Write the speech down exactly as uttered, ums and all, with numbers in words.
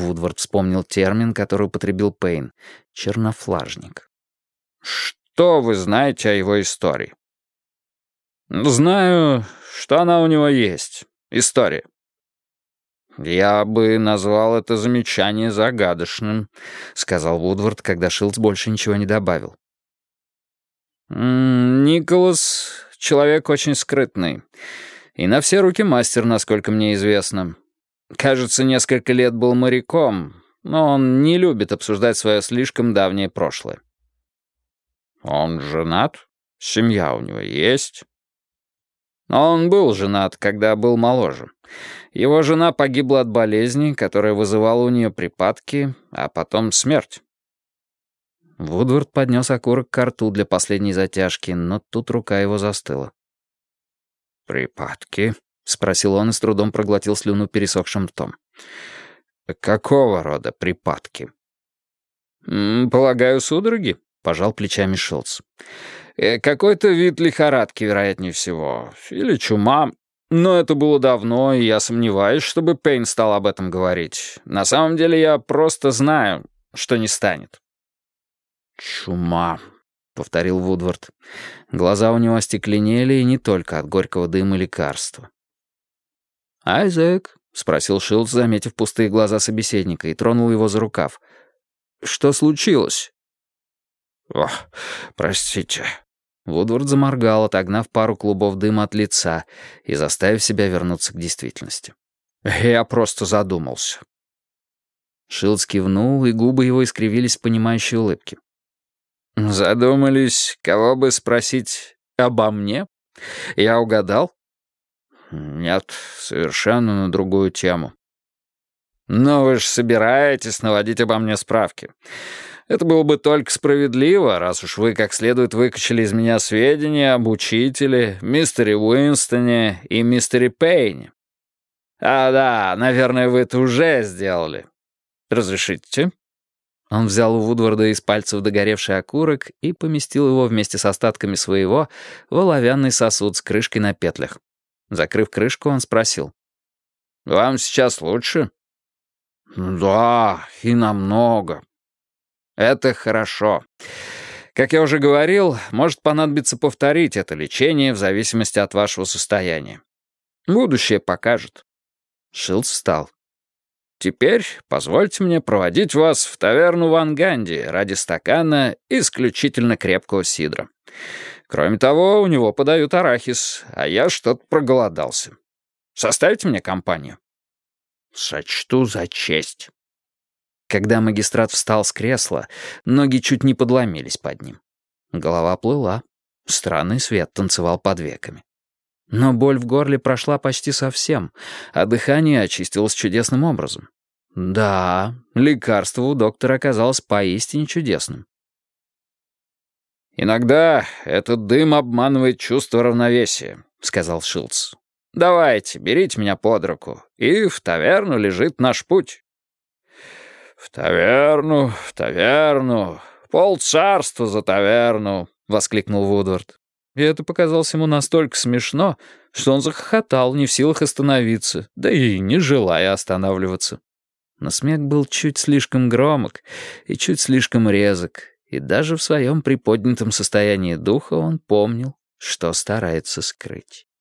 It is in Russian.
Вудвард вспомнил термин, который употребил Пейн — чернофлажник. «Что вы знаете о его истории?» «Знаю, что она у него есть. История». «Я бы назвал это замечание загадочным», — сказал Вудвард, когда Шилдс больше ничего не добавил. «Николас — человек очень скрытный. И на все руки мастер, насколько мне известно. Кажется, несколько лет был моряком, но он не любит обсуждать свое слишком давнее прошлое». «Он женат? Семья у него есть?» Он был женат, когда был моложе. Его жена погибла от болезни, которая вызывала у нее припадки, а потом смерть. Вудвард поднес окурок к рту для последней затяжки, но тут рука его застыла. «Припадки?» — спросил он и с трудом проглотил слюну пересохшим ртом. «Какого рода припадки?» «Полагаю, судороги», — пожал плечами Шилдс. «Какой-то вид лихорадки, вероятнее всего. Или чума. Но это было давно, и я сомневаюсь, чтобы Пейн стал об этом говорить. На самом деле я просто знаю, что не станет». «Чума», — повторил Вудвард. Глаза у него остекленели, и не только от горького дыма лекарства. «Айзек?» — спросил Шилдс, заметив пустые глаза собеседника, и тронул его за рукав. «Что случилось?» «Ох, простите». Вудвард заморгал, отогнав пару клубов дыма от лица и заставив себя вернуться к действительности. «Я просто задумался». Шилдс кивнул, и губы его искривились в понимающей улыбке. «Задумались, кого бы спросить обо мне? Я угадал?» «Нет, совершенно на другую тему». «Но вы же собираетесь наводить обо мне справки. Это было бы только справедливо, раз уж вы как следует выкачали из меня сведения об учителе, мистере Уинстоне и мистере Пейне. А да, наверное, вы это уже сделали. Разрешите?» Он взял у Вудварда из пальцев догоревший окурок и поместил его вместе с остатками своего в оловянный сосуд с крышкой на петлях. Закрыв крышку, он спросил. «Вам сейчас лучше?» «Да, и намного». «Это хорошо. Как я уже говорил, может понадобиться повторить это лечение в зависимости от вашего состояния. Будущее покажет». Шилдс встал. «Теперь позвольте мне проводить вас в таверну в Анганди ради стакана исключительно крепкого сидра. Кроме того, у него подают арахис, а я что-то проголодался. Составите мне компанию?» «Сочту за честь». Когда магистрат встал с кресла, ноги чуть не подломились под ним. Голова плыла. Странный свет танцевал под веками. Но боль в горле прошла почти совсем, а дыхание очистилось чудесным образом. Да, лекарство у доктора оказалось поистине чудесным. «Иногда этот дым обманывает чувство равновесия», — сказал Шилдс. «Давайте, берите меня под руку, и в таверну лежит наш путь». «В таверну, в таверну, полцарства за таверну», — воскликнул Вудвард. И это показалось ему настолько смешно, что он захохотал, не в силах остановиться, да и не желая останавливаться. Но смех был чуть слишком громок и чуть слишком резок, и даже в своем приподнятом состоянии духа он помнил, что старается скрыть.